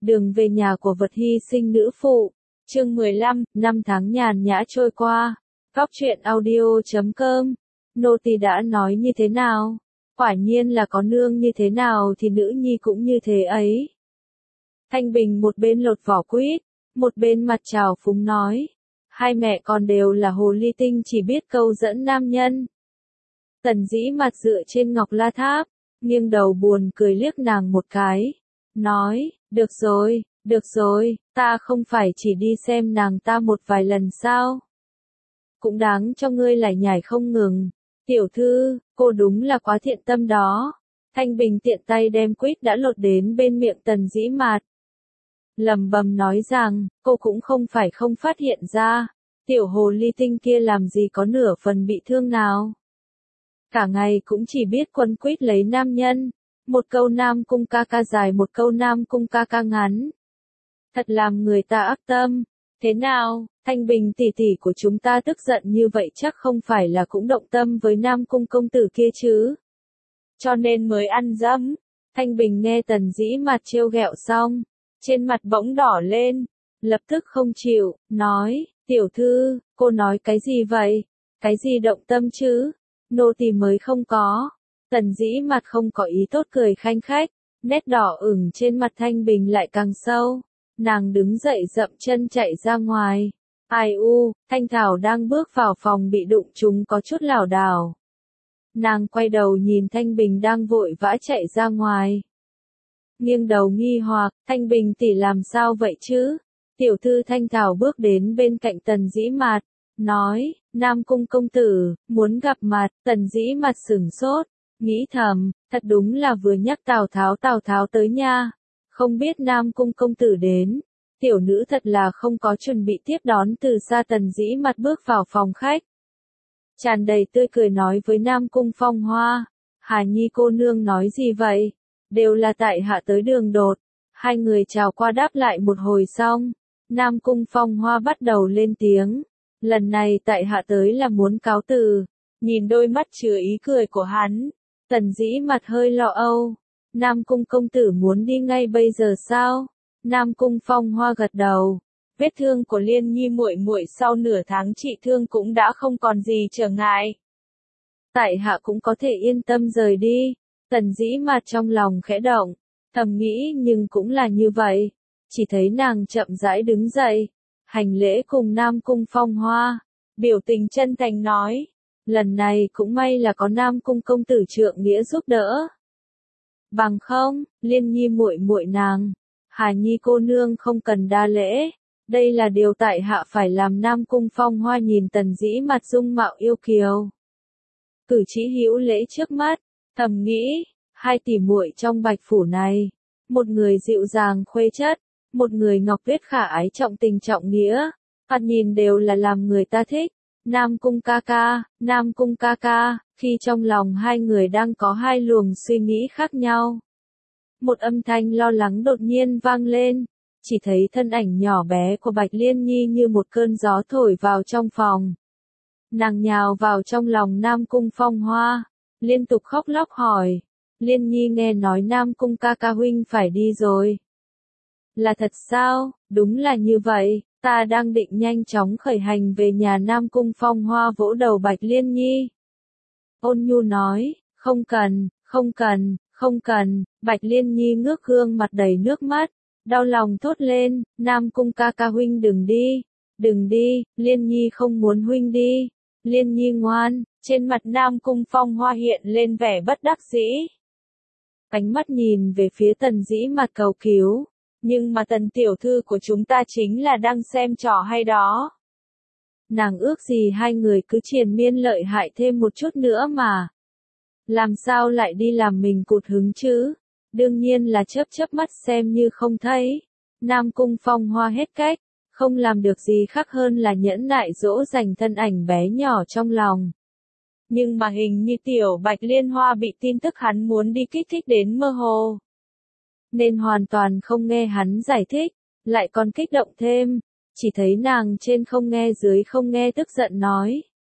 Đường về nhà của vật hy sinh nữ phụ. Chương 15, năm tháng nhàn nhã trôi qua. Góc truyện audio.com. Nô tỳ đã nói như thế nào? Quả nhiên là có nương như thế nào thì nữ nhi cũng như thế ấy. Thanh Bình một bên lột vỏ quýt, một bên mặt trào phúng nói. Hai mẹ con đều là hồ ly tinh chỉ biết câu dẫn nam nhân. Tần Dĩ mặt dựa trên ngọc la tháp, nghiêng đầu buồn cười liếc nàng một cái. Nói, được rồi, ta không phải chỉ đi xem nàng ta một vài lần sao? Cũng đáng cho ngươi lại nhảy không ngừng. Tiểu thư, cô đúng là quá thiện tâm đó. Thanh Bình tiện tay đem quýt đã lột đến bên miệng Tần Dĩ Mạt. Lầm bầm nói rằng, cô cũng không phải không phát hiện ra. Tiểu hồ ly tinh kia làm gì có nửa phần bị thương nào. Cả ngày cũng chỉ biết quấn quýt lấy nam nhân. Một câu nam cung ca ca dài, một câu nam cung ca ca ngắn. Thật làm người ta ác tâm. Thế nào, Thanh Bình tỷ tỷ của chúng ta tức giận như vậy chắc không phải là cũng động tâm với nam cung công tử kia chứ. Cho nên mới ăn dẫm. Thanh Bình nghe Tần Dĩ mặt trêu ghẹo xong, trên mặt bỗng đỏ lên, lập tức không chịu, nói, tiểu thư, cô nói cái gì vậy? Cái gì động tâm chứ? Nô tỳ mới không có. Tần Dĩ mặt không có ý tốt cười khanh khách, nét đỏ ửng trên mặt Thanh Bình lại càng sâu. Nàng đứng dậy dậm chân chạy ra ngoài. Ai u, Thanh Thảo đang bước vào phòng bị đụng trúng có chút lảo đảo. Nàng quay đầu nhìn Thanh Bình đang vội vã chạy ra ngoài. Nghiêng đầu nghi hoặc, Thanh Bình tỷ làm sao vậy chứ? Tiểu thư Thanh Thảo bước đến bên cạnh Tần Dĩ Mạt, nói, Nam cung công tử, muốn gặp mặt. Tần Dĩ Mạt sửng sốt, nghĩ thầm, thật đúng là vừa nhắc Tào Tháo tới nha. Không biết Nam cung công tử đến. Tiểu nữ thật là không có chuẩn bị tiếp đón từ xa. Tần Dĩ Mạt bước vào phòng khách, tràn đầy tươi cười nói với Nam cung Phong Hoa, Hà Nhi cô nương nói gì vậy? Đều là tại hạ tới đường đột. Hai người chào qua đáp lại một hồi xong, Nam cung Phong Hoa bắt đầu lên tiếng. Lần này tại hạ tới là muốn cáo từ. Nhìn đôi mắt chứa ý cười của hắn, Tần Dĩ mặt hơi lo âu. Nam cung công tử muốn đi ngay bây giờ sao? Nam cung Phong Hoa gật đầu. Vết thương của Liên Nhi muội muội sau nửa tháng trị thương cũng đã không còn gì trở ngại. Tại hạ cũng có thể yên tâm rời đi. Tần Dĩ mặt trong lòng khẽ động, thầm nghĩ nhưng cũng là như vậy. Chỉ thấy nàng chậm rãi đứng dậy, hành lễ cùng Nam cung Phong Hoa, biểu tình chân thành nói, lần này cũng may là có Nam cung công tử trượng nghĩa giúp đỡ. Bằng không, Liên Nhi muội muội nàng, Hà Nhi cô nương không cần đa lễ, đây là điều tại hạ phải làm. Nam cung Phong Hoa nhìn Tần Dĩ mặt dung mạo yêu kiều, cử chỉ hữu lễ trước mắt, thầm nghĩ, hai tỷ muội trong Bạch phủ này, một người dịu dàng khuê chất, một người ngọc tuyết khả ái trọng tình trọng nghĩa, thoạt nhìn đều là làm người ta thích. Nam cung ca ca, khi trong lòng hai người đang có hai luồng suy nghĩ khác nhau. Một âm thanh lo lắng đột nhiên vang lên, chỉ thấy thân ảnh nhỏ bé của Bạch Liên Nhi như một cơn gió thổi vào trong phòng. Nàng nhào vào trong lòng Nam cung Phong Hoa, liên tục khóc lóc hỏi, Liên Nhi nghe nói Nam cung ca ca huynh phải đi rồi. Là thật sao? Đúng là như vậy, ta đang định nhanh chóng khởi hành về nhà. Nam cung Phong Hoa vỗ đầu Bạch Liên Nhi. Ôn nhu nói, không cần. Bạch Liên Nhi ngước gương mặt đầy nước mắt, đau lòng thốt lên, Nam cung ca ca huynh đừng đi, Liên Nhi không muốn huynh đi. Liên Nhi ngoan. Trên mặt Nam cung Phong Hoa hiện lên vẻ bất đắc dĩ. Ánh mắt nhìn về phía Tần Dĩ mặt cầu cứu. Nhưng mà Tần tiểu thư của chúng ta chính là đang xem trò hay đó. Nàng ước gì hai người cứ triền miên lợi hại thêm một chút nữa mà. Làm sao lại đi làm mình cụt hứng chứ? Đương nhiên là chớp mắt xem như không thấy. Nam cung Phong Hoa hết cách, không làm được gì khác hơn là nhẫn nại dỗ dành thân ảnh bé nhỏ trong lòng. Nhưng mà hình như tiểu Bạch Liên Hoa bị tin tức hắn muốn đi kích thích đến mơ hồ, nên hoàn toàn không nghe hắn giải thích, lại còn kích động thêm, chỉ thấy nàng trên không nghe dưới không nghe tức giận nói.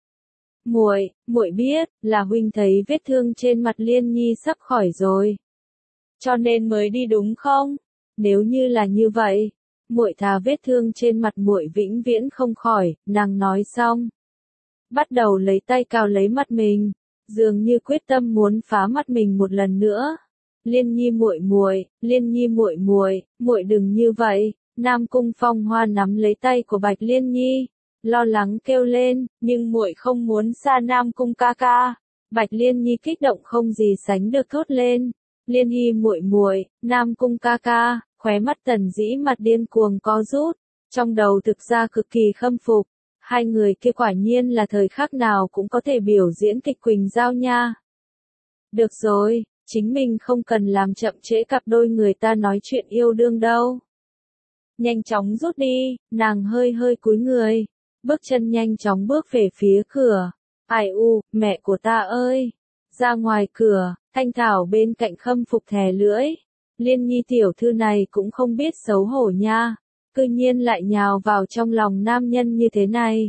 Muội biết, là huynh thấy vết thương trên mặt Liên Nhi sắp khỏi rồi. Cho nên mới đi đúng không? Nếu như là như vậy, muội thà vết thương trên mặt muội vĩnh viễn không khỏi, nàng nói xong. Bắt đầu lấy tay cào lấy mặt mình, dường như quyết tâm muốn phá mắt mình một lần nữa. Liên Nhi muội muội, Liên Nhi muội muội, muội đừng như vậy. Nam Cung Phong Hoa nắm lấy tay của Bạch Liên Nhi, lo lắng kêu lên, nhưng muội không muốn xa Nam Cung ca ca. Bạch Liên Nhi kích động không gì sánh được thốt lên, Liên Nhi muội muội, Nam Cung ca ca. Khóe mắt Tần Dĩ mặt điên cuồng co rút, trong đầu thực ra cực kỳ khâm phục. Hai người kia quả nhiên là thời khắc nào cũng có thể biểu diễn kịch quỳnh giao nha. Được rồi, chính mình không cần làm chậm trễ cặp đôi người ta nói chuyện yêu đương đâu. Nhanh chóng rút đi, nàng hơi hơi cúi người, bước chân nhanh chóng bước về phía cửa. Ai u, mẹ của ta ơi! Ra ngoài cửa, Thanh Thảo bên cạnh khâm phục thè lưỡi. Liên Nhi tiểu thư này cũng không biết xấu hổ nha, cư nhiên lại nhào vào trong lòng nam nhân như thế này.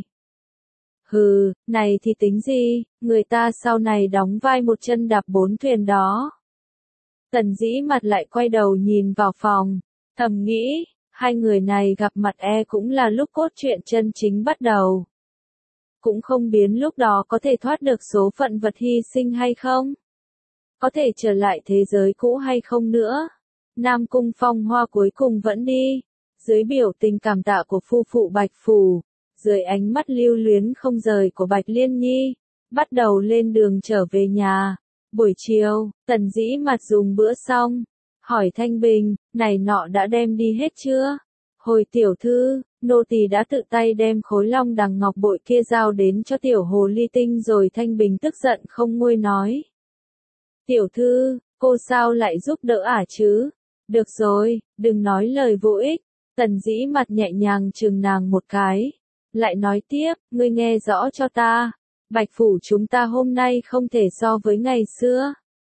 Hừ, này thì tính gì, người ta sau này đóng vai một chân đạp bốn thuyền đó. Tần Dĩ mặt lại quay đầu nhìn vào phòng, thầm nghĩ, hai người này gặp mặt cũng là lúc cốt truyện chân chính bắt đầu. Cũng không biến lúc đó có thể thoát được số phận vật hy sinh hay không? Có thể trở lại thế giới cũ hay không nữa? Nam Cung Phong Hoa cuối cùng vẫn đi. Dưới biểu tình cảm tạ của phu phụ Bạch Phủ, dưới ánh mắt lưu luyến không rời của Bạch Liên Nhi, bắt đầu lên đường trở về nhà. Buổi chiều, Tần Dĩ mặt dùng bữa xong, hỏi Thanh Bình, này nọ đã đem đi hết chưa? Hồi tiểu thư, nô tỳ đã tự tay đem khối long đằng ngọc bội kia giao đến cho tiểu hồ ly tinh rồi. Thanh Bình tức giận không nguôi nói. Tiểu thư, cô sao lại giúp đỡ chứ? Được rồi, đừng nói lời vô ích. Tần Dĩ mặt nhẹ nhàng chừng nàng một cái. Lại nói tiếp, ngươi nghe rõ cho ta. Bạch Phủ chúng ta hôm nay không thể so với ngày xưa.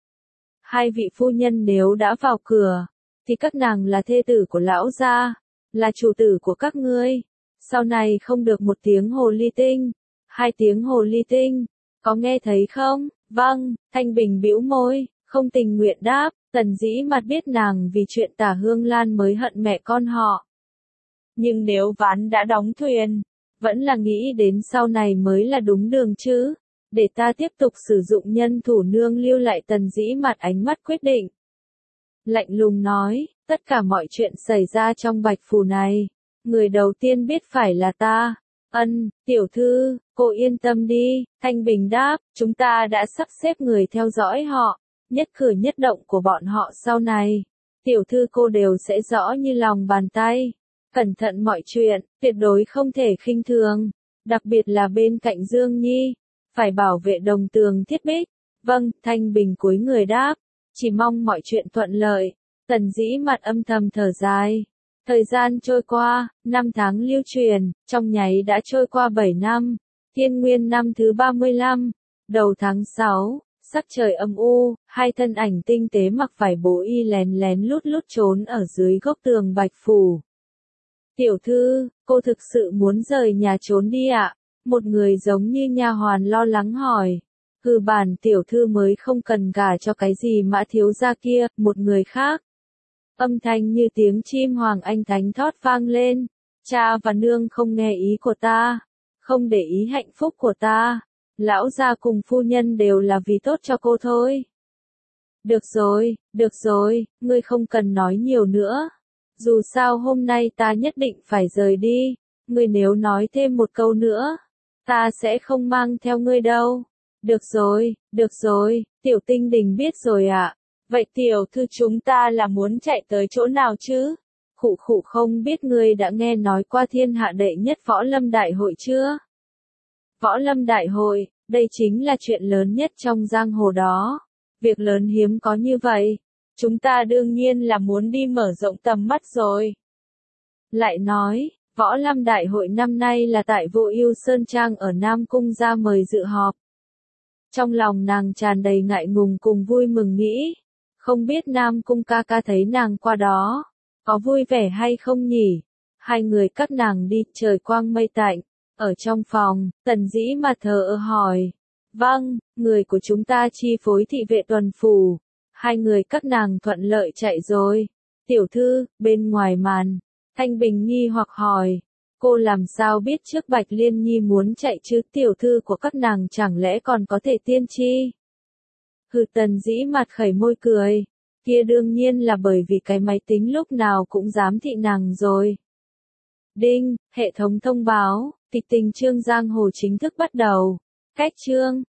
Hai vị phu nhân nếu đã vào cửa, thì các nàng là thê tử của lão gia, là chủ tử của các ngươi. Sau này không được một tiếng hồ ly tinh, hai tiếng hồ ly tinh, có nghe thấy không? Vâng, Thanh Bình bĩu môi, không tình nguyện đáp. Tần Dĩ mặt biết nàng vì chuyện Tả Hương Lan mới hận mẹ con họ. Nhưng nếu ván đã đóng thuyền, vẫn là nghĩ đến sau này mới là đúng đường chứ. Để ta tiếp tục sử dụng nhân thủ nương lưu lại. Tần Dĩ mặt ánh mắt quyết định. Lạnh lùng nói, tất cả mọi chuyện xảy ra trong Bạch Phủ này, người đầu tiên biết phải là ta. Ân, tiểu thư, cô yên tâm đi. Thanh Bình đáp, chúng ta đã sắp xếp người theo dõi họ, nhất cử nhất động của bọn họ sau này. Tiểu thư cô đều sẽ rõ như lòng bàn tay. Cẩn thận mọi chuyện, tuyệt đối không thể khinh thường. Đặc biệt là bên cạnh Dương Nhi, phải bảo vệ Đồng Tường Thiết Bích. Vâng, Thanh Bình cúi người đáp, chỉ mong mọi chuyện thuận lợi. Tần Dĩ mặt âm thầm thở dài. Thời gian trôi qua, 5 tháng lưu truyền, trong nháy đã trôi qua 7 năm. Thiên Nguyên năm thứ 35, đầu tháng 6, sắc trời âm u, hai thân ảnh tinh tế mặc vải bố y lén lén lút lút trốn ở dưới gốc tường Bạch Phủ. Tiểu thư, cô thực sự muốn rời nhà trốn đi ạ? Một người giống như nha hoàn lo lắng hỏi. Hừ, bản tiểu thư mới không cần gả cho cái gì Mã thiếu gia kia. Một người khác. Âm thanh như tiếng chim hoàng anh thánh thót vang lên. Cha và nương không nghe ý của ta, không để ý hạnh phúc của ta. Lão gia cùng phu nhân đều là vì tốt cho cô thôi. Được rồi, ngươi không cần nói nhiều nữa. Dù sao hôm nay ta nhất định phải rời đi. Ngươi nếu nói thêm một câu nữa, ta sẽ không mang theo ngươi đâu. Được rồi, tiểu tinh đình biết rồi ạ. Vậy tiểu thư chúng ta là muốn chạy tới chỗ nào chứ? Khụ khụ, không biết ngươi đã nghe nói qua thiên hạ đệ nhất võ lâm đại hội chưa? Võ lâm đại hội, đây chính là chuyện lớn nhất trong giang hồ đó. Việc lớn hiếm có như vậy. Chúng ta đương nhiên là muốn đi mở rộng tầm mắt rồi. Lại nói, võ lâm đại hội năm nay là tại Vô Ưu Sơn Trang ở Nam Cung ra mời dự họp. Trong lòng nàng tràn đầy ngại ngùng cùng vui mừng nghĩ. Không biết Nam Cung ca ca thấy nàng qua đó, có vui vẻ hay không nhỉ? Hai người các nàng đi, trời quang mây tạnh. Ở trong phòng, Tần Dĩ mà thờ ơ hỏi. Vâng, người của chúng ta chi phối thị vệ tuần phủ. Hai người các nàng thuận lợi chạy rồi. Tiểu thư, bên ngoài màn. Thanh Bình nghi hoặc hỏi. Cô làm sao biết trước Bạch Liên Nhi muốn chạy chứ, tiểu thư của các nàng chẳng lẽ còn có thể tiên tri? Hừ, Tần Dĩ mặt khẩy môi cười. Kia đương nhiên là bởi vì cái máy tính lúc nào cũng giám thị nàng rồi. Đinh, hệ thống thông báo, kịch tình Trương Giang Hồ chính thức bắt đầu. Cách chương.